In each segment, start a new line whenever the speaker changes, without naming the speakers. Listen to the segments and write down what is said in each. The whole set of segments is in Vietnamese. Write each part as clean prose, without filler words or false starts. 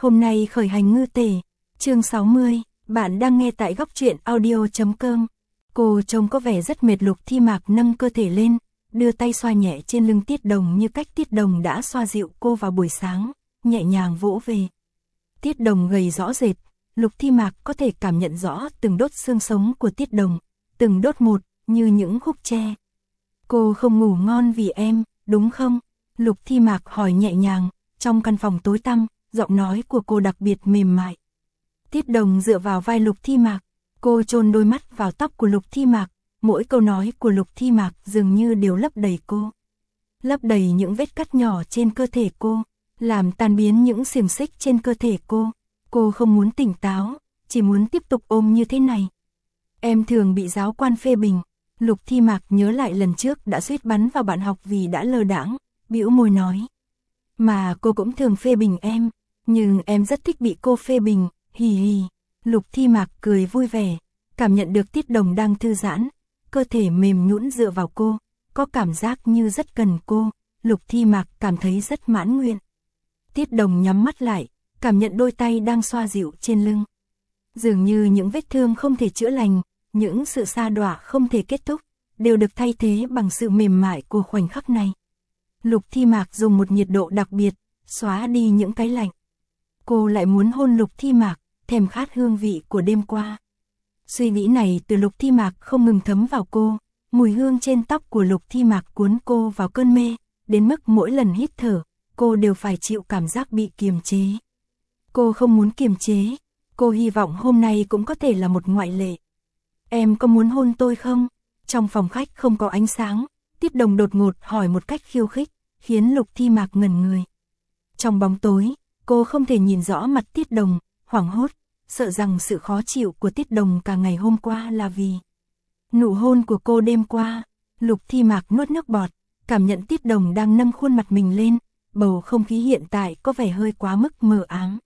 Hôm nay khởi hành ngư tể, chương 60, bạn đang nghe tại góc truyện audio.com. Cô trông có vẻ rất mệt. Lục Thi Mạc nâng cơ thể lên, đưa tay xoa nhẹ trên lưng Tiết Đồng như cách Tiết Đồng đã xoa dịu cô vào buổi sáng, nhẹ nhàng vỗ về. Tiết Đồng gầy rõ rệt, Lục Thi Mạc có thể cảm nhận rõ từng đốt xương sống của Tiết Đồng, từng đốt một, như những khúc tre. Cô không ngủ ngon vì em, đúng không? Lục Thi Mạc hỏi nhẹ nhàng, trong căn phòng tối tăm, giọng nói của cô đặc biệt mềm mại. Tiết Đồng dựa vào vai Lục Thi Mạc, cô chôn đôi mắt vào tóc của Lục Thi Mạc, mỗi câu nói của Lục Thi Mạc dường như đều lấp đầy cô. Lấp đầy những vết cắt nhỏ trên cơ thể cô, làm tan biến những xiềng xích trên cơ thể cô. Cô không muốn tỉnh táo, chỉ muốn tiếp tục ôm như thế này. Em thường bị giáo quan phê bình. Lục Thi Mạc nhớ lại lần trước đã suýt bắn vào bạn học vì đã lơ đãng, bĩu môi nói. Mà cô cũng thường phê bình em, nhưng em rất thích bị cô phê bình, hì hì. Lục Thi Mạc cười vui vẻ, cảm nhận được Tiết Đồng đang thư giãn, cơ thể mềm nhũn dựa vào cô, có cảm giác như rất cần cô. Lục Thi Mạc cảm thấy rất mãn nguyện. Tiết Đồng nhắm mắt lại, cảm nhận đôi tay đang xoa dịu trên lưng. Dường như những vết thương không thể chữa lành, những sự sa đọa không thể kết thúc, đều được thay thế bằng sự mềm mại của khoảnh khắc này. Lục Thi Mạc dùng một nhiệt độ đặc biệt, xóa đi những cái lạnh. Cô lại muốn hôn Lục Thi Mạc, thèm khát hương vị của đêm qua. Suy nghĩ này từ Lục Thi Mạc không ngừng thấm vào cô, mùi hương trên tóc của Lục Thi Mạc cuốn cô vào cơn mê, đến mức mỗi lần hít thở, cô đều phải chịu cảm giác bị kiềm chế. Cô không muốn kiềm chế, cô hy vọng hôm nay cũng có thể là một ngoại lệ. Em có muốn hôn tôi không? Trong phòng khách không có ánh sáng, Tiết Đồng đột ngột hỏi một cách khiêu khích, khiến Lục Thi Mạc ngẩn người. Trong bóng tối, cô không thể nhìn rõ mặt Tiết Đồng, hoảng hốt, sợ rằng sự khó chịu của Tiết Đồng cả ngày hôm qua là vì nụ hôn của cô đêm qua. Lục Thi Mạc nuốt nước bọt, cảm nhận Tiết Đồng đang nâng khuôn mặt mình lên, bầu không khí hiện tại có vẻ hơi quá mức mờ ám.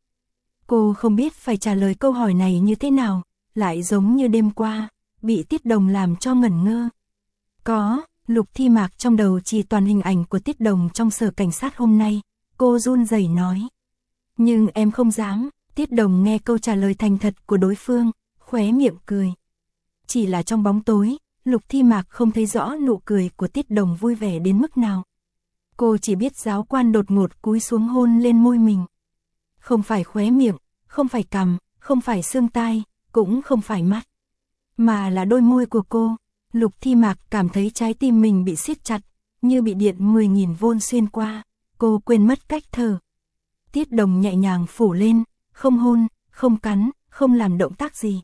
Cô không biết phải trả lời câu hỏi này như thế nào, lại giống như đêm qua, bị Tiết Đồng làm cho ngẩn ngơ. Có, Lục Thi Mạc trong đầu chỉ toàn hình ảnh của Tiết Đồng trong sở cảnh sát hôm nay, cô run rẩy nói. Nhưng em không dám. Tiết Đồng nghe câu trả lời thành thật của đối phương, khóe miệng cười. Chỉ là trong bóng tối, Lục Thi Mạc không thấy rõ nụ cười của Tiết Đồng vui vẻ đến mức nào. Cô chỉ biết giáo quan đột ngột cúi xuống hôn lên môi mình. Không phải khóe miệng, không phải cằm, không phải xương tai, cũng không phải mắt, mà là đôi môi của cô. Lục Thi Mạc cảm thấy trái tim mình bị siết chặt, như bị điện 10.000 vôn xuyên qua, cô quên mất cách thở. Tiết Đồng nhẹ nhàng phủ lên, không hôn, không cắn, không làm động tác gì.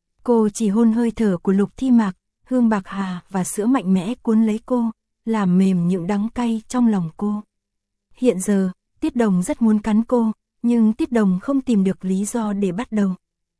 Cô chỉ hôn hơi thở của Lục Thi Mạc, hương bạc hà và sữa mạnh mẽ cuốn lấy cô, làm mềm những đắng cay trong lòng cô. Hiện giờ, Tiết Đồng rất muốn cắn cô, nhưng Tiết Đồng không tìm được lý do để bắt đầu.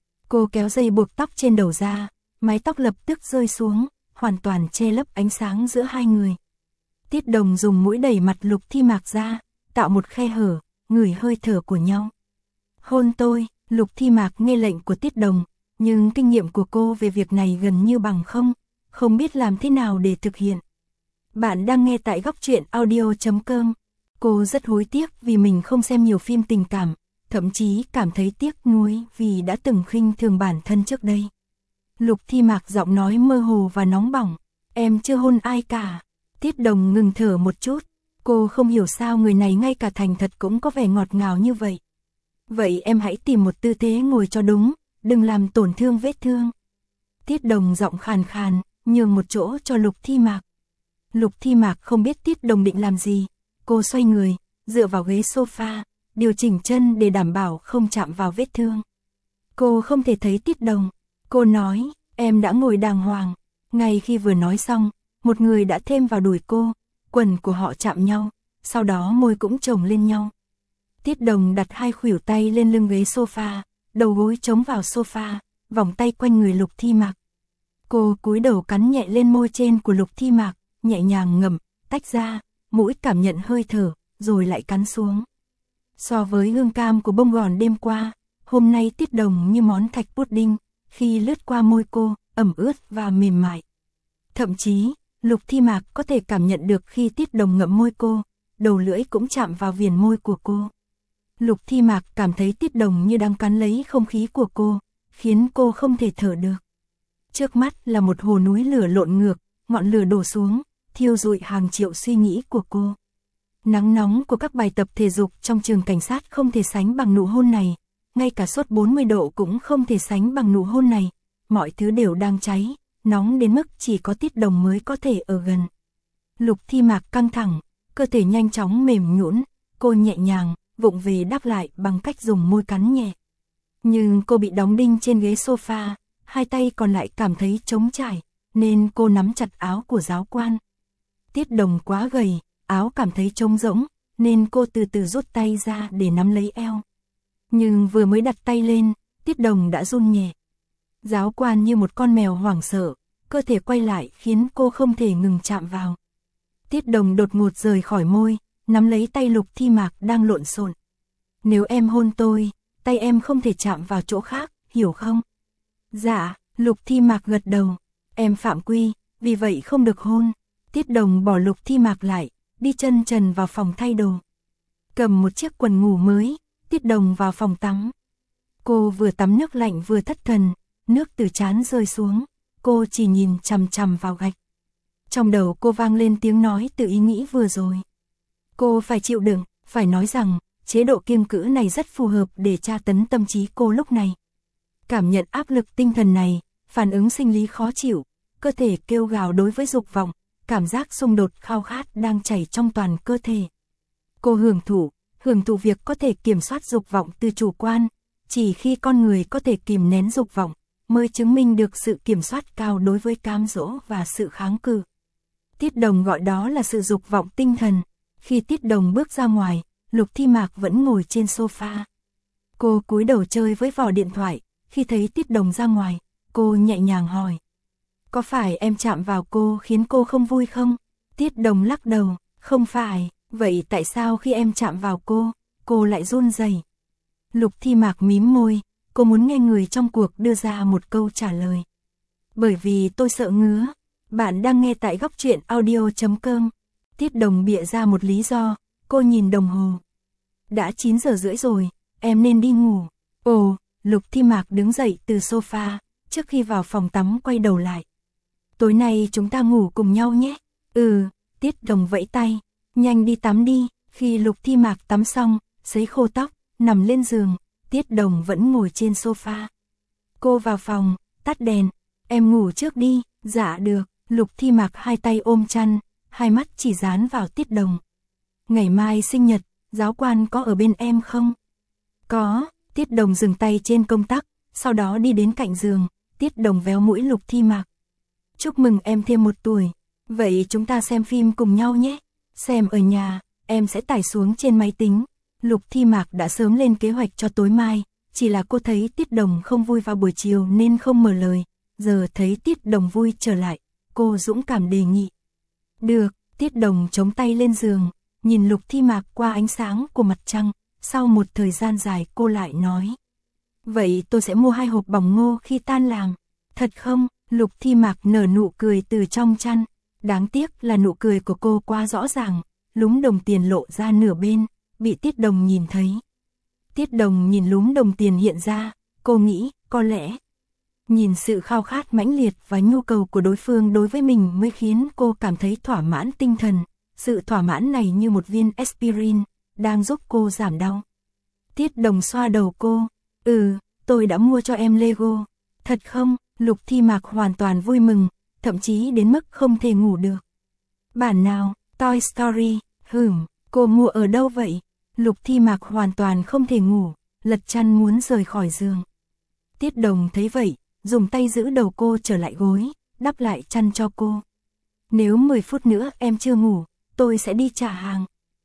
Cô kéo dây buộc tóc trên đầu ra, mái tóc lập tức rơi xuống, hoàn toàn che lấp ánh sáng giữa hai người. Tiết Đồng dùng mũi đẩy mặt Lục Thi Mạc ra, tạo một khe hở, ngửi hơi thở của nhau. Hôn tôi. Lục Thi Mạc nghe lệnh của Tiết Đồng, nhưng kinh nghiệm của cô về việc này gần như bằng không biết làm thế nào để thực hiện. Bạn đang nghe tại góc truyện audio.com. Cô rất hối tiếc vì mình không xem nhiều phim tình cảm, thậm chí cảm thấy tiếc nuối vì đã từng khinh thường bản thân trước đây. Lục Thi Mạc giọng nói mơ hồ và nóng bỏng, em chưa hôn ai cả. Tiết Đồng ngừng thở một chút, cô không hiểu sao người này ngay cả thành thật cũng có vẻ ngọt ngào như vậy. Vậy em hãy tìm một tư thế ngồi cho đúng, đừng làm tổn thương vết thương. Tiết Đồng giọng khàn khàn, nhường một chỗ cho Lục Thi Mạc. Lục Thi Mạc không biết Tiết Đồng định làm gì, cô xoay người, dựa vào ghế sofa, điều chỉnh chân để đảm bảo không chạm vào vết thương. Cô không thể thấy Tiết Đồng, cô nói, em đã ngồi đàng hoàng. Ngay khi vừa nói xong, một người đã thêm vào đùi cô, quần của họ chạm nhau, sau đó môi cũng chồng lên nhau. Tiết Đồng đặt hai khuỷu tay lên lưng ghế sofa, đầu gối chống vào sofa, vòng tay quanh người Lục Thi Mạc. Cô cúi đầu cắn nhẹ lên môi trên của Lục Thi Mạc, nhẹ nhàng ngậm, tách ra, mũi cảm nhận hơi thở, rồi lại cắn xuống. So với hương cam của bông gòn đêm qua, hôm nay Tiết Đồng như món thạch pudding, khi lướt qua môi cô, ẩm ướt và mềm mại. Thậm chí, Lục Thi Mạc có thể cảm nhận được khi Tiết Đồng ngậm môi cô, đầu lưỡi cũng chạm vào viền môi của cô. Lục Thi Mạc cảm thấy Tiết Đồng như đang cắn lấy không khí của cô, khiến cô không thể thở được. Trước mắt là một hồ núi lửa lộn ngược, ngọn lửa đổ xuống, thiêu rụi hàng triệu suy nghĩ của cô. Nắng nóng của các bài tập thể dục trong trường cảnh sát không thể sánh bằng nụ hôn này, ngay cả sốt 40 độ cũng không thể sánh bằng nụ hôn này, mọi thứ đều đang cháy, nóng đến mức chỉ có Tiết Đồng mới có thể ở gần. Lục Thi Mạc căng thẳng, cơ thể nhanh chóng mềm nhũn, cô nhẹ nhàng, vụng về đáp lại bằng cách dùng môi cắn nhẹ. Nhưng cô bị đóng đinh trên ghế sofa, hai tay còn lại cảm thấy trống trải, nên cô nắm chặt áo của giáo quan. Tiết Đồng quá gầy, áo cảm thấy trống rỗng, nên cô từ từ rút tay ra để nắm lấy eo. Nhưng vừa mới đặt tay lên, Tiết Đồng đã run nhẹ. Giáo quan như một con mèo hoảng sợ, cơ thể quay lại khiến cô không thể ngừng chạm vào. Tiết Đồng đột ngột rời khỏi môi, nắm lấy tay Lục Thi Mạc đang lộn xộn. Nếu em hôn tôi, tay em không thể chạm vào chỗ khác, hiểu không? Dạ, Lục Thi Mạc gật đầu. Em phạm quy, vì vậy không được hôn. Tiết Đồng bỏ Lục Thi Mạc lại, đi chân trần vào phòng thay đồ. Cầm một chiếc quần ngủ mới, Tiết Đồng vào phòng tắm. Cô vừa tắm nước lạnh vừa thất thần, nước từ trán rơi xuống, cô chỉ nhìn chằm chằm vào gạch. Trong đầu cô vang lên tiếng nói từ ý nghĩ vừa rồi. Cô phải chịu đựng, phải nói rằng, chế độ kiêng cữ này rất phù hợp để tra tấn tâm trí cô lúc này. Cảm nhận áp lực tinh thần này, phản ứng sinh lý khó chịu, cơ thể kêu gào đối với dục vọng, cảm giác xung đột khao khát đang chảy trong toàn cơ thể. Cô hưởng thụ việc có thể kiểm soát dục vọng từ chủ quan, chỉ khi con người có thể kìm nén dục vọng, mới chứng minh được sự kiểm soát cao đối với cám dỗ và sự kháng cự. Tiết Đồng gọi đó là sự dục vọng tinh thần. Khi Tiết Đồng bước ra ngoài, Lục Thi Mạc vẫn ngồi trên sofa. Cô cúi đầu chơi với vỏ điện thoại, khi thấy Tiết Đồng ra ngoài, cô nhẹ nhàng hỏi. Có phải em chạm vào cô khiến cô không vui không? Tiết Đồng lắc đầu, không phải, vậy tại sao khi em chạm vào cô lại run rẩy? Lục Thi Mạc mím môi, cô muốn nghe người trong cuộc đưa ra một câu trả lời. Bởi vì tôi sợ ngứa. Bạn đang nghe tại góc truyện audio.com. Tiết Đồng bịa ra một lý do, cô nhìn đồng hồ. Đã 9 giờ rưỡi rồi, em nên đi ngủ. Ồ, Lục Thi Mạc đứng dậy từ sofa, trước khi vào phòng tắm quay đầu lại. Tối nay chúng ta ngủ cùng nhau nhé. Tiết Đồng vẫy tay, nhanh đi tắm đi. Khi Lục Thi Mạc tắm xong, sấy khô tóc, nằm lên giường, Tiết Đồng vẫn ngồi trên sofa. Cô vào phòng, tắt đèn, em ngủ trước đi. Dạ được. Lục Thi Mạc hai tay ôm chăn, hai mắt chỉ dán vào Tiết Đồng. Ngày mai sinh nhật, giáo quan có ở bên em không? Có. Tiết Đồng dừng tay trên công tắc, sau đó đi đến cạnh giường, Tiết Đồng véo mũi Lục Thi Mạc. Chúc mừng em thêm 1 tuổi. Vậy chúng ta xem phim cùng nhau nhé. Xem ở nhà, em sẽ tải xuống trên máy tính. Lục Thi Mạc đã sớm lên kế hoạch cho tối mai, chỉ là cô thấy Tiết Đồng không vui vào buổi chiều nên không mở lời. Giờ thấy Tiết Đồng vui trở lại, cô dũng cảm đề nghị. Được. Tiết Đồng chống tay lên giường, nhìn Lục Thi Mạc qua ánh sáng của mặt trăng, sau một thời gian dài cô lại nói. Vậy tôi sẽ mua 2 hộp bỏng ngô khi tan làm. Thật không? Lục Thi Mạc nở nụ cười từ trong chăn. Đáng tiếc là nụ cười của cô quá rõ ràng, lúm đồng tiền lộ ra nửa bên, bị Tiết Đồng nhìn thấy. Tiết Đồng nhìn lúm đồng tiền hiện ra, cô nghĩ, có lẽ nhìn sự khao khát mãnh liệt và nhu cầu của đối phương đối với mình mới khiến cô cảm thấy thỏa mãn tinh thần. Sự thỏa mãn này như một viên aspirin, đang giúp cô giảm đau. Tiết Đồng xoa đầu cô. Tôi đã mua cho em Lego. Thật không? Lục Thi Mạc hoàn toàn vui mừng, thậm chí đến mức không thể ngủ được. Bản nào? Toy Story. Cô mua ở đâu vậy? Lục Thi Mạc hoàn toàn không thể ngủ, lật chăn muốn rời khỏi giường. Tiết Đồng thấy vậy, dùng tay giữ đầu cô trở lại gối, đắp lại chăn cho cô. Nếu 10 phút nữa em chưa ngủ, tôi sẽ đi trả hàng.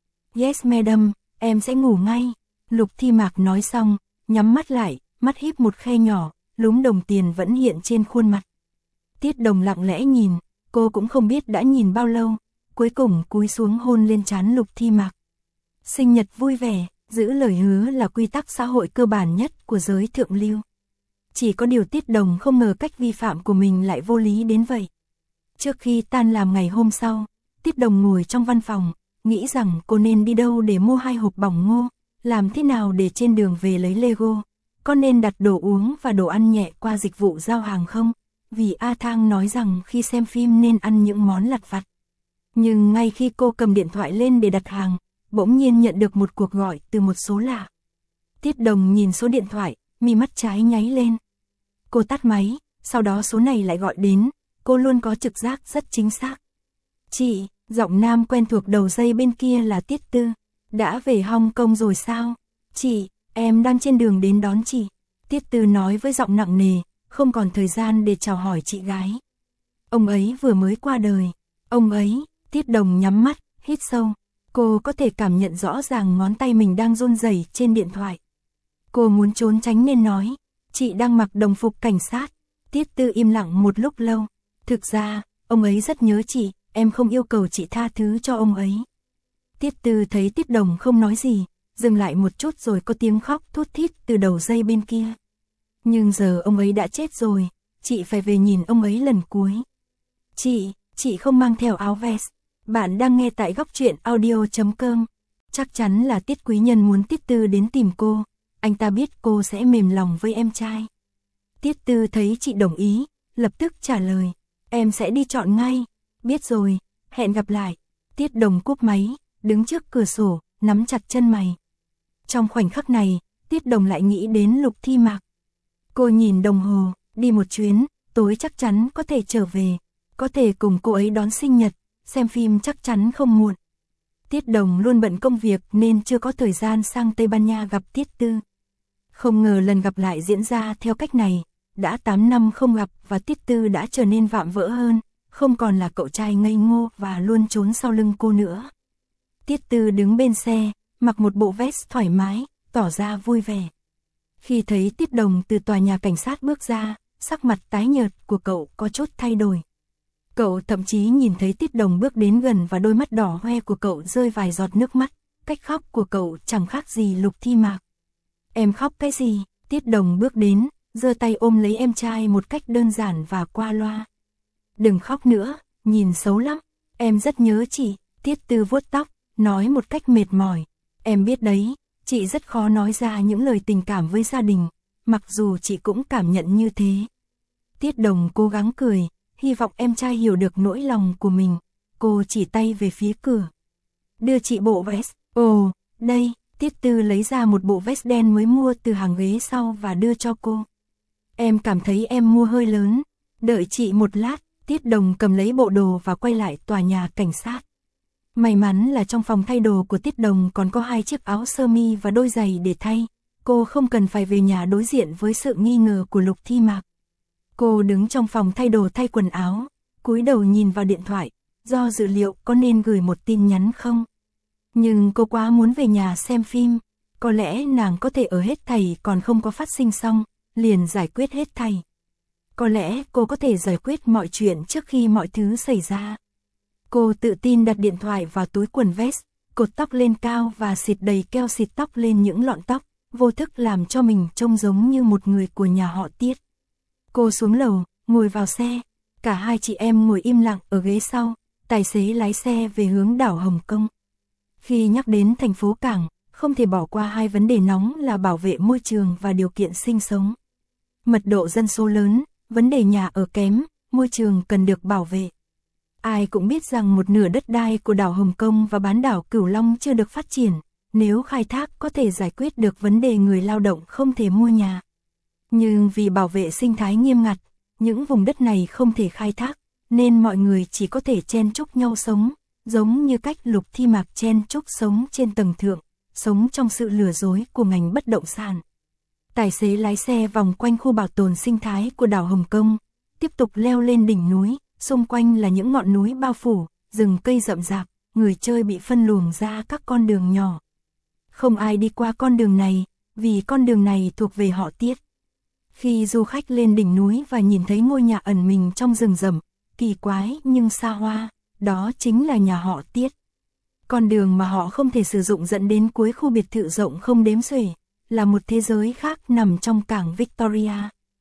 Yes madam, em sẽ ngủ ngay. Lục Thi Mạc nói xong, nhắm mắt lại, mắt híp một khe nhỏ, lúm đồng tiền vẫn hiện trên khuôn mặt. Tiết Đồng lặng lẽ nhìn, cô cũng không biết đã nhìn bao lâu, cuối cùng cúi xuống hôn lên trán Lục Thi Mạc. Sinh nhật vui vẻ, giữ lời hứa là quy tắc xã hội cơ bản nhất của giới thượng lưu. Chỉ có điều Tiết Đồng không ngờ cách vi phạm của mình lại vô lý đến vậy. Trước khi tan làm ngày hôm sau, Tiết Đồng ngồi trong văn phòng, nghĩ rằng cô nên đi đâu để mua 2 hộp bỏng ngô, làm thế nào để trên đường về lấy Lego, có nên đặt đồ uống và đồ ăn nhẹ qua dịch vụ giao hàng không? Vì A Thang nói rằng khi xem phim nên ăn những món lặt vặt. Nhưng ngay khi cô cầm điện thoại lên để đặt hàng, bỗng nhiên nhận được một cuộc gọi từ một số lạ. Tiết Đồng nhìn số điện thoại, mi mắt trái nháy lên. Cô tắt máy, sau đó số này lại gọi đến, cô luôn có trực giác rất chính xác. Chị, giọng nam quen thuộc đầu dây bên kia là Tiết Tư. Đã về Hong Kong rồi sao? Chị, em đang trên đường đến đón chị. Tiết Tư nói với giọng nặng nề, không còn thời gian để chào hỏi chị gái. Ông ấy vừa mới qua đời. Ông ấy, Tiết Đồng nhắm mắt, hít sâu. Cô có thể cảm nhận rõ ràng ngón tay mình đang run rẩy trên điện thoại. Cô muốn trốn tránh nên nói, chị đang mặc đồng phục cảnh sát. Tiết Tư im lặng một lúc lâu. Thực ra, ông ấy rất nhớ chị, em không yêu cầu chị tha thứ cho ông ấy. Tiết Tư thấy Tiết Đồng không nói gì, dừng lại một chút rồi có tiếng khóc thút thít từ đầu dây bên kia. Nhưng giờ ông ấy đã chết rồi, chị phải về nhìn ông ấy lần cuối. Chị không mang theo áo vest. Bạn đang nghe tại góc truyện audio.com. Chắc chắn là Tiết Quý Nhân muốn Tiết Tư đến tìm cô, anh ta biết cô sẽ mềm lòng với em trai. Tiết Tư thấy chị đồng ý, lập tức trả lời, em sẽ đi chọn ngay. Biết rồi, hẹn gặp lại. Tiết Đồng cúp máy, đứng trước cửa sổ, nắm chặt chân mày. Trong khoảnh khắc này, Tiết Đồng lại nghĩ đến Lục Thi Mạc. Cô nhìn đồng hồ, đi một chuyến, tối chắc chắn có thể trở về, có thể cùng cô ấy đón sinh nhật, xem phim chắc chắn không muộn. Tiết Đồng luôn bận công việc nên chưa có thời gian sang Tây Ban Nha gặp Tiết Tư. Không ngờ lần gặp lại diễn ra theo cách này, đã 8 năm không gặp và Tiết Tư đã trở nên vạm vỡ hơn, không còn là cậu trai ngây ngô và luôn trốn sau lưng cô nữa. Tiết Tư đứng bên xe, mặc một bộ vest thoải mái, tỏ ra vui vẻ. Khi thấy Tiết Đồng từ tòa nhà cảnh sát bước ra, sắc mặt tái nhợt của cậu có chút thay đổi. Cậu thậm chí nhìn thấy Tiết Đồng bước đến gần và đôi mắt đỏ hoe của cậu rơi vài giọt nước mắt, cách khóc của cậu chẳng khác gì Lục Thi Mạc. Em khóc cái gì? Tiết Đồng bước đến, giơ tay ôm lấy em trai một cách đơn giản và qua loa. Đừng khóc nữa, nhìn xấu lắm, em rất nhớ chị. Tiết Tư vuốt tóc, nói một cách mệt mỏi. Em biết đấy, chị rất khó nói ra những lời tình cảm với gia đình, mặc dù chị cũng cảm nhận như thế. Tiết Đồng cố gắng cười, hy vọng em trai hiểu được nỗi lòng của mình. Cô chỉ tay về phía cửa. Đưa chị bộ vest. Ồ, đây. Tiết Tư lấy ra một bộ vest đen mới mua từ hàng ghế sau và đưa cho cô. Em cảm thấy em mua hơi lớn. Đợi chị một lát. Tiết Đồng cầm lấy bộ đồ và quay lại tòa nhà cảnh sát. May mắn là trong phòng thay đồ của Tiết Đồng còn có 2 chiếc áo sơ mi và đôi giày để thay. Cô không cần phải về nhà đối diện với sự nghi ngờ của Lục Thi Mạc. Cô đứng trong phòng thay đồ thay quần áo, cúi đầu nhìn vào điện thoại, do dự liệu có nên gửi một tin nhắn không. Nhưng cô quá muốn về nhà xem phim, có lẽ nàng có thể ở hết thảy còn không có phát sinh xong, liền giải quyết hết thảy. Có lẽ cô có thể giải quyết mọi chuyện trước khi mọi thứ xảy ra. Cô tự tin đặt điện thoại vào túi quần vest, cột tóc lên cao và xịt đầy keo xịt tóc lên những lọn tóc, vô thức làm cho mình trông giống như một người của nhà họ Tiết. Cô xuống lầu, ngồi vào xe, cả hai chị em ngồi im lặng ở ghế sau, tài xế lái xe về hướng đảo Hồng Kông. Khi nhắc đến thành phố cảng, không thể bỏ qua 2 vấn đề nóng là bảo vệ môi trường và điều kiện sinh sống. Mật độ dân số lớn, vấn đề nhà ở kém, môi trường cần được bảo vệ. Ai cũng biết rằng một nửa đất đai của đảo Hồng Kông và bán đảo Cửu Long chưa được phát triển, nếu khai thác có thể giải quyết được vấn đề người lao động không thể mua nhà. Nhưng vì bảo vệ sinh thái nghiêm ngặt, những vùng đất này không thể khai thác, nên mọi người chỉ có thể chen chúc nhau sống, giống như cách Lục Thi Mạc chen chúc sống trên tầng thượng, sống trong sự lừa dối của ngành bất động sản. Tài xế lái xe vòng quanh khu bảo tồn sinh thái của đảo Hồng Kông, tiếp tục leo lên đỉnh núi, xung quanh là những ngọn núi bao phủ, rừng cây rậm rạp, người chơi bị phân luồng ra các con đường nhỏ. Không ai đi qua con đường này, vì con đường này thuộc về họ Tiết. Khi du khách lên đỉnh núi và nhìn thấy ngôi nhà ẩn mình trong rừng rậm, kỳ quái nhưng xa hoa, đó chính là nhà họ Tiết. Con đường mà họ không thể sử dụng dẫn đến cuối khu biệt thự rộng không đếm xuể, là một thế giới khác nằm trong cảng Victoria.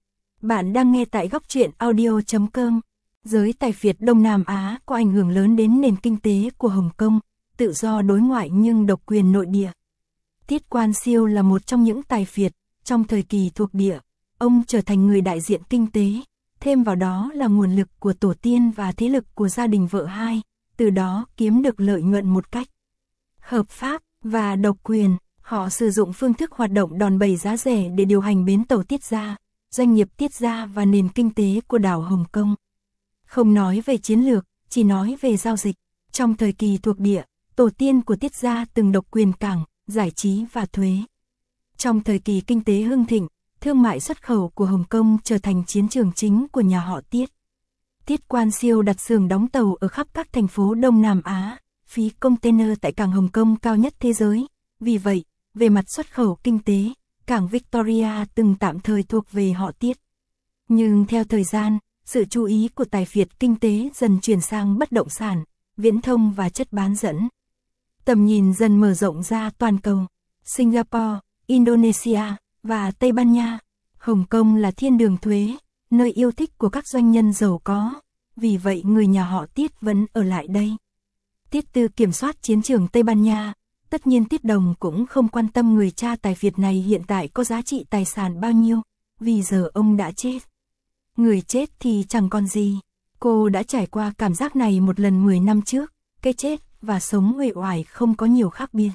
Bạn đang nghe tại góc truyện audio.com. Giới tài phiệt Đông Nam Á có ảnh hưởng lớn đến nền kinh tế của Hồng Kông, tự do đối ngoại nhưng độc quyền nội địa. Tiết Quan Siêu là một trong những tài phiệt, trong thời kỳ thuộc địa, ông trở thành người đại diện kinh tế, thêm vào đó là nguồn lực của tổ tiên và thế lực của gia đình vợ hai, từ đó kiếm được lợi nhuận một cách hợp pháp và độc quyền. Họ sử dụng phương thức hoạt động đòn bẩy giá rẻ để điều hành bến tàu Tiết Gia, doanh nghiệp Tiết Gia và nền kinh tế của đảo Hồng Kông. Không nói về chiến lược, chỉ nói về giao dịch. Trong thời kỳ thuộc địa, tổ tiên của Tiết Gia từng độc quyền cảng, giải trí và thuế. Trong thời kỳ kinh tế hưng thịnh, thương mại xuất khẩu của Hồng Kông trở thành chiến trường chính của nhà họ Tiết. Tiết Quan Siêu đặt xưởng đóng tàu ở khắp các thành phố Đông Nam Á, phí container tại cảng Hồng Kông cao nhất thế giới. Vì vậy, về mặt xuất khẩu kinh tế, cảng Victoria từng tạm thời thuộc về họ Tiết. Nhưng theo thời gian, sự chú ý của tài phiệt kinh tế dần chuyển sang bất động sản, viễn thông và chất bán dẫn. Tầm nhìn dần mở rộng ra toàn cầu, Singapore, Indonesia và Tây Ban Nha. Hồng Kông là thiên đường thuế, nơi yêu thích của các doanh nhân giàu có, vì vậy người nhà họ Tiết vẫn ở lại đây. Tiết Tư kiểm soát chiến trường Tây Ban Nha, tất nhiên Tiết Đồng cũng không quan tâm người cha tài phiệt này hiện tại có giá trị tài sản bao nhiêu, vì giờ ông đã chết. Người chết thì chẳng còn gì. Cô đã trải qua cảm giác này một lần 10 năm trước, cái chết và sống uể oải không có nhiều khác biệt.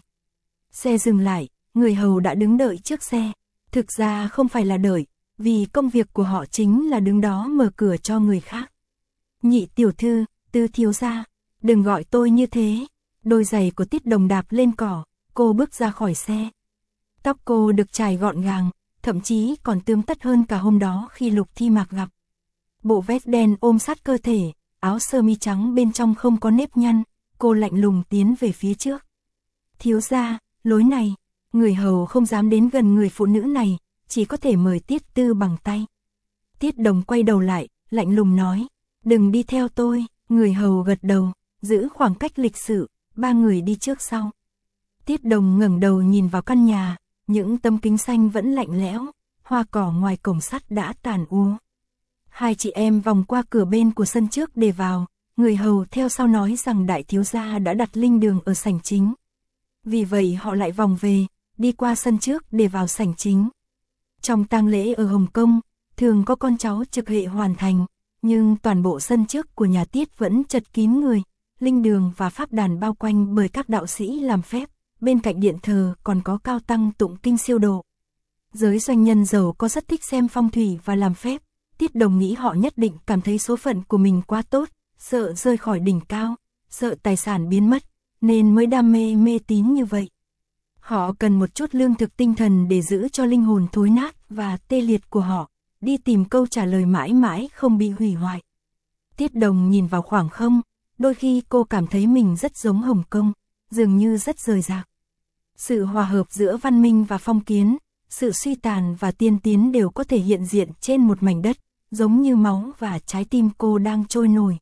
Xe dừng lại, người hầu đã đứng đợi trước xe. Thực ra không phải là đợi, vì công việc của họ chính là đứng đó mở cửa cho người khác. Nhị tiểu thư, Tư thiếu gia, đừng gọi tôi như thế. Đôi giày của Tiết Đồng đạp lên cỏ, cô bước ra khỏi xe. Tóc cô được chải gọn gàng, thậm chí còn tươm tất hơn cả hôm đó khi Lục Thi Mạc gặp. Bộ vest đen ôm sát cơ thể, áo sơ mi trắng bên trong không có nếp nhăn, cô lạnh lùng tiến về phía trước. Thiếu gia, lối này. Người hầu không dám đến gần người phụ nữ này, chỉ có thể mời Tiết Tư bằng tay. Tiết Đồng quay đầu lại, lạnh lùng nói, đừng đi theo tôi. Người hầu gật đầu, giữ khoảng cách lịch sự, ba người đi trước sau. Tiết Đồng ngẩng đầu nhìn vào căn nhà, những tấm kính xanh vẫn lạnh lẽo, hoa cỏ ngoài cổng sắt đã tàn úa. Hai chị em vòng qua cửa bên của sân trước để vào, người hầu theo sau nói rằng đại thiếu gia đã đặt linh đường ở sảnh chính. Vì vậy họ lại vòng về, đi qua sân trước để vào sảnh chính. Trong tang lễ ở Hồng Kông, thường có con cháu trực hệ hoàn thành, nhưng toàn bộ sân trước của nhà Tiết vẫn chật kín người, linh đường và pháp đàn bao quanh bởi các đạo sĩ làm phép, bên cạnh điện thờ còn có cao tăng tụng kinh siêu độ. Giới doanh nhân giàu có rất thích xem phong thủy và làm phép, Tiết Đồng nghĩ họ nhất định cảm thấy số phận của mình quá tốt, sợ rơi khỏi đỉnh cao, sợ tài sản biến mất, nên mới đam mê mê tín như vậy. Họ cần một chút lương thực tinh thần để giữ cho linh hồn thối nát và tê liệt của họ, đi tìm câu trả lời mãi mãi không bị hủy hoại. Tiết Đồng nhìn vào khoảng không, đôi khi cô cảm thấy mình rất giống Hồng Kông, dường như rất rời rạc. Sự hòa hợp giữa văn minh và phong kiến, sự suy tàn và tiên tiến đều có thể hiện diện trên một mảnh đất, giống như máu và trái tim cô đang trôi nổi.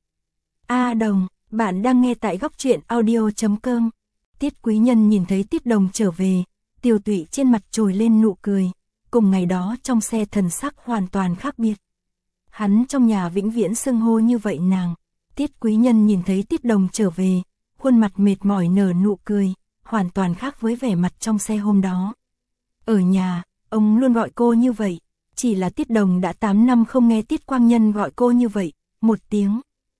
Đồng, bạn đang nghe tại góc truyện audio.com. Tiết Quý Nhân nhìn thấy Tiết Đồng trở về, Tiêu Tụy trên mặt trồi lên nụ cười, cùng ngày đó trong xe thần sắc hoàn toàn khác biệt. Hắn trong nhà vĩnh viễn xưng hô như vậy nàng. Tiết Quý Nhân nhìn thấy Tiết Đồng trở về, khuôn mặt mệt mỏi nở nụ cười, hoàn toàn khác với vẻ mặt trong xe hôm đó. Ở nhà, ông luôn gọi cô như vậy, chỉ là Tiết Đồng đã 8 năm không nghe Tiết Quang Nhân gọi cô như vậy, một tiếng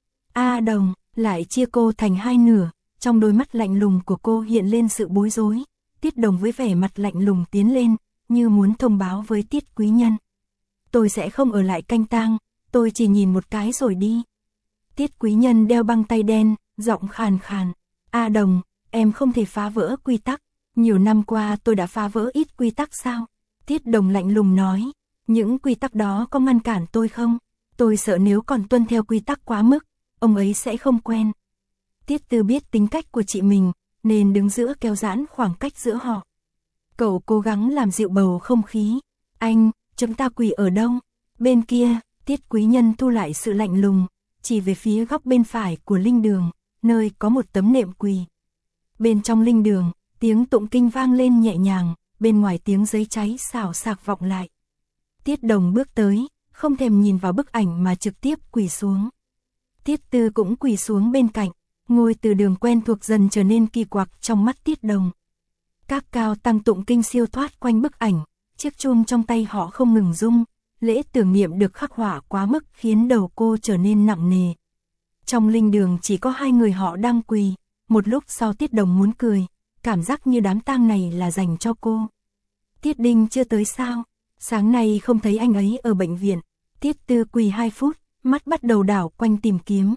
Đồng, lại chia cô thành hai nửa, trong đôi mắt lạnh lùng của cô hiện lên sự bối rối. Tiết Đồng với vẻ mặt lạnh lùng tiến lên, như muốn thông báo với Tiết Quý Nhân. Tôi sẽ không ở lại canh tang, tôi chỉ nhìn một cái rồi đi. Tiết Quý Nhân đeo băng tay đen, giọng khàn khàn. Đồng, em không thể phá vỡ quy tắc. Nhiều năm qua tôi đã phá vỡ ít quy tắc sao? Tiết Đồng lạnh lùng nói. Những quy tắc đó có ngăn cản tôi không? Tôi sợ nếu còn tuân theo quy tắc quá mức, ông ấy sẽ không quen. Tiết Tư biết tính cách của chị mình, nên đứng giữa kéo giãn khoảng cách giữa họ. Cậu cố gắng làm dịu bầu không khí. Anh, chúng ta quỳ ở đâu? Bên kia, Tiết Quý Nhân thu lại sự lạnh lùng, chỉ về phía góc bên phải của linh đường, nơi có một tấm nệm quỳ. Bên trong linh đường, tiếng tụng kinh vang lên nhẹ nhàng, bên ngoài tiếng giấy cháy xào xạc vọng lại. Tiết Đồng bước tới, không thèm nhìn vào bức ảnh mà trực tiếp quỳ xuống. Tiết Tư cũng quỳ xuống bên cạnh, ngôi từ đường quen thuộc dần trở nên kỳ quặc trong mắt Tiết Đồng. Các cao tăng tụng kinh siêu thoát quanh bức ảnh, chiếc chuông trong tay họ không ngừng rung, lễ tưởng niệm được khắc họa quá mức khiến đầu cô trở nên nặng nề. Trong linh đường chỉ có hai người họ đang quỳ, một lúc sau Tiết Đồng muốn cười, cảm giác như đám tang này là dành cho cô. Tiết Đinh chưa tới sao? Sáng nay không thấy anh ấy ở bệnh viện. Tiết Tư quỳ 2 phút, mắt bắt đầu đảo quanh tìm kiếm.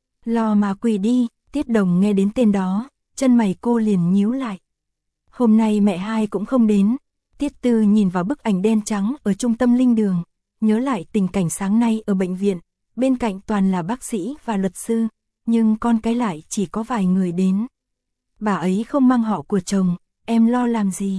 Lo mà quỳ đi, Tiết Đồng nghe đến tên đó, chân mày cô liền nhíu lại. Hôm nay mẹ hai cũng không đến. Tiết Tư nhìn vào bức ảnh đen trắng ở trung tâm linh đường, nhớ lại tình cảnh sáng nay ở bệnh viện, bên cạnh toàn là bác sĩ và luật sư, nhưng con cái lại chỉ có vài người đến. Bà ấy không mang họ của chồng, em lo làm gì?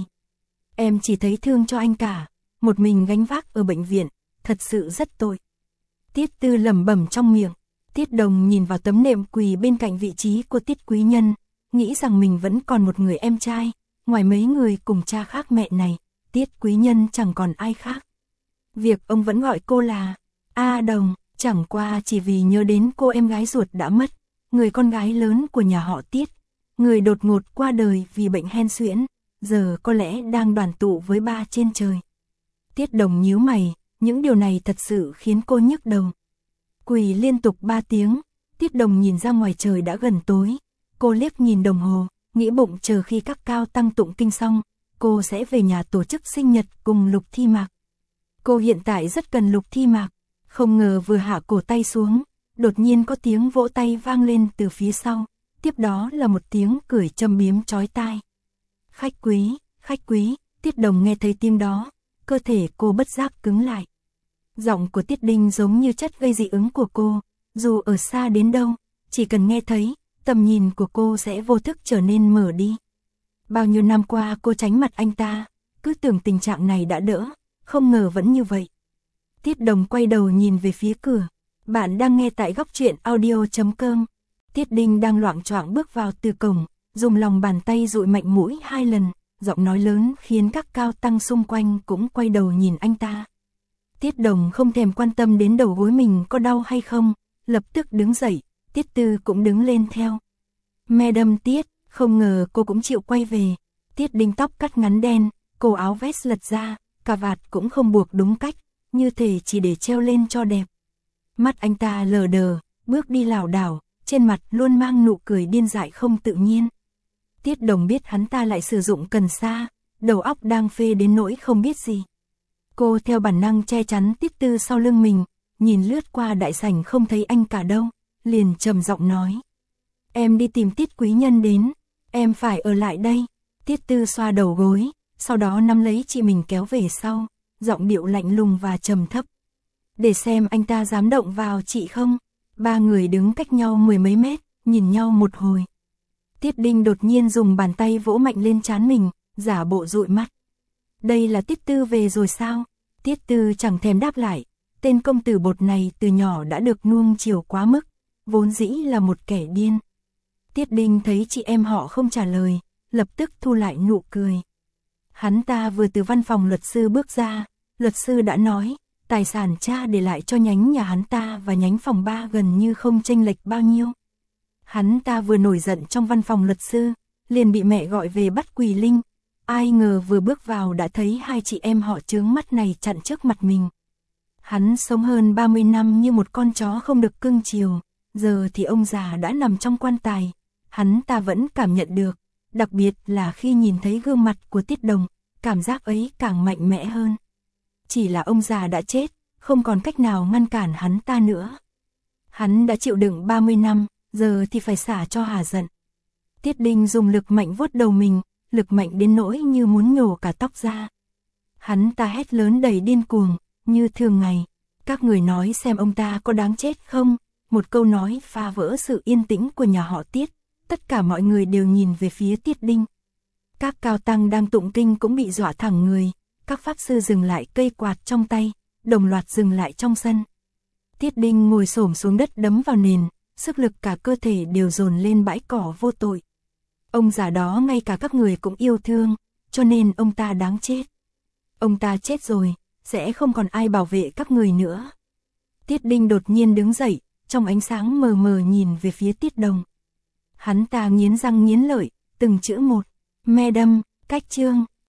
Em chỉ thấy thương cho anh cả, một mình gánh vác ở bệnh viện, thật sự rất tội. Tiết Tư lẩm bẩm trong miệng. Tiết Đồng nhìn vào tấm nệm quỳ bên cạnh vị trí của Tiết Quý Nhân, nghĩ rằng mình vẫn còn một người em trai, ngoài mấy người cùng cha khác mẹ này, Tiết Quý Nhân chẳng còn ai khác. Việc ông vẫn gọi cô là A Đồng, chẳng qua chỉ vì nhớ đến cô em gái ruột đã mất, người con gái lớn của nhà họ Tiết, người đột ngột qua đời vì bệnh hen suyễn, giờ có lẽ đang đoàn tụ với ba trên trời. Tiết Đồng nhíu mày, những điều này thật sự khiến cô nhức đầu. Quỳ liên tục 3 tiếng, Tiết Đồng nhìn ra ngoài trời đã gần tối, cô liếc nhìn đồng hồ, nghĩ bụng chờ khi các cao tăng tụng kinh xong, cô sẽ về nhà tổ chức sinh nhật cùng Lục Thi Mạc. Cô hiện tại rất cần Lục Thi Mạc, không ngờ vừa hạ cổ tay xuống, đột nhiên có tiếng vỗ tay vang lên từ phía sau, tiếp đó là một tiếng cười châm biếm chói tai. Khách quý, Tiết Đồng nghe thấy tiếng đó, cơ thể cô bất giác cứng lại. Giọng của Tiết Đinh giống như chất gây dị ứng của cô, dù ở xa đến đâu, chỉ cần nghe thấy, tầm nhìn của cô sẽ vô thức trở nên mở đi. Bao nhiêu năm qua cô tránh mặt anh ta, cứ tưởng tình trạng này đã đỡ, không ngờ vẫn như vậy. Tiết Đồng quay đầu nhìn về phía cửa. Bạn đang nghe tại góc truyện audio.com. Tiết Đinh đang loạng choạng bước vào từ cổng, dùng lòng bàn tay dụi mạnh mũi 2 lần, giọng nói lớn khiến các cao tăng xung quanh cũng quay đầu nhìn anh ta. Tiết Đồng không thèm quan tâm đến đầu gối mình có đau hay không, lập tức đứng dậy, Tiết Tư cũng đứng lên theo. Madam Tiết, không ngờ cô cũng chịu quay về. Tiết Đinh tóc cắt ngắn đen, cổ áo vest lật ra, cà vạt cũng không buộc đúng cách, như thể chỉ để treo lên cho đẹp. Mắt anh ta lờ đờ, bước đi lảo đảo, trên mặt luôn mang nụ cười điên dại không tự nhiên. Tiết Đồng biết hắn ta lại sử dụng cần sa, đầu óc đang phê đến nỗi không biết gì. Cô theo bản năng che chắn Tiết Tư sau lưng mình, nhìn lướt qua đại sảnh không thấy anh cả đâu, liền trầm giọng nói. Em đi tìm Tiết Quý Nhân đến, em phải ở lại đây. Tiết Tư xoa đầu gối, sau đó nắm lấy chị mình kéo về sau, giọng điệu lạnh lùng và trầm thấp. Để xem anh ta dám động vào chị không. 3 người đứng cách nhau 10 mấy mét, nhìn nhau một hồi. Tiết Đinh đột nhiên dùng bàn tay vỗ mạnh lên trán mình, giả bộ dụi mắt. Đây là Tiết Tư về rồi sao? Tiết Tư chẳng thèm đáp lại, tên công tử bột này từ nhỏ đã được nuông chiều quá mức, vốn dĩ là một kẻ điên. Tiết Đinh thấy chị em họ không trả lời, lập tức thu lại nụ cười. Hắn ta vừa từ văn phòng luật sư bước ra, luật sư đã nói, tài sản cha để lại cho nhánh nhà hắn ta và nhánh phòng 3 gần như không chênh lệch bao nhiêu. Hắn ta vừa nổi giận trong văn phòng luật sư, liền bị mẹ gọi về bắt Quỳ Linh. Ai ngờ vừa bước vào đã thấy hai chị em họ chướng mắt này chặn trước mặt mình. Hắn sống hơn 30 năm như một con chó không được cưng chiều, giờ thì ông già đã nằm trong quan tài. Hắn ta vẫn cảm nhận được, đặc biệt là khi nhìn thấy gương mặt của Tiết Đồng, cảm giác ấy càng mạnh mẽ hơn. Chỉ là ông già đã chết, không còn cách nào ngăn cản hắn ta nữa. Hắn đã chịu đựng 30 năm, giờ thì phải xả cho hà giận. Tiết Đinh dùng lực mạnh vuốt đầu mình, lực mạnh đến nỗi như muốn nhổ cả tóc ra. Hắn ta hét lớn đầy điên cuồng, như thường ngày. Các người nói xem ông ta có đáng chết không? Một câu nói phá vỡ sự yên tĩnh của nhà họ Tiết. Tất cả mọi người đều nhìn về phía Tiết Đinh. Các cao tăng đang tụng kinh cũng bị dọa thẳng người. Các pháp sư dừng lại cây quạt trong tay, đồng loạt dừng lại trong sân. Tiết Đinh ngồi xổm xuống đất đấm vào nền, sức lực cả cơ thể đều dồn lên bãi cỏ vô tội. Ông già đó ngay cả các người cũng yêu thương, cho nên ông ta đáng chết. Ông ta chết rồi, sẽ không còn ai bảo vệ các người nữa. Tiết Đinh đột nhiên đứng dậy, trong ánh sáng mờ mờ nhìn về phía Tiết Đồng. Hắn ta nghiến răng nghiến lợi, từng chữ một. Madam, Cách chương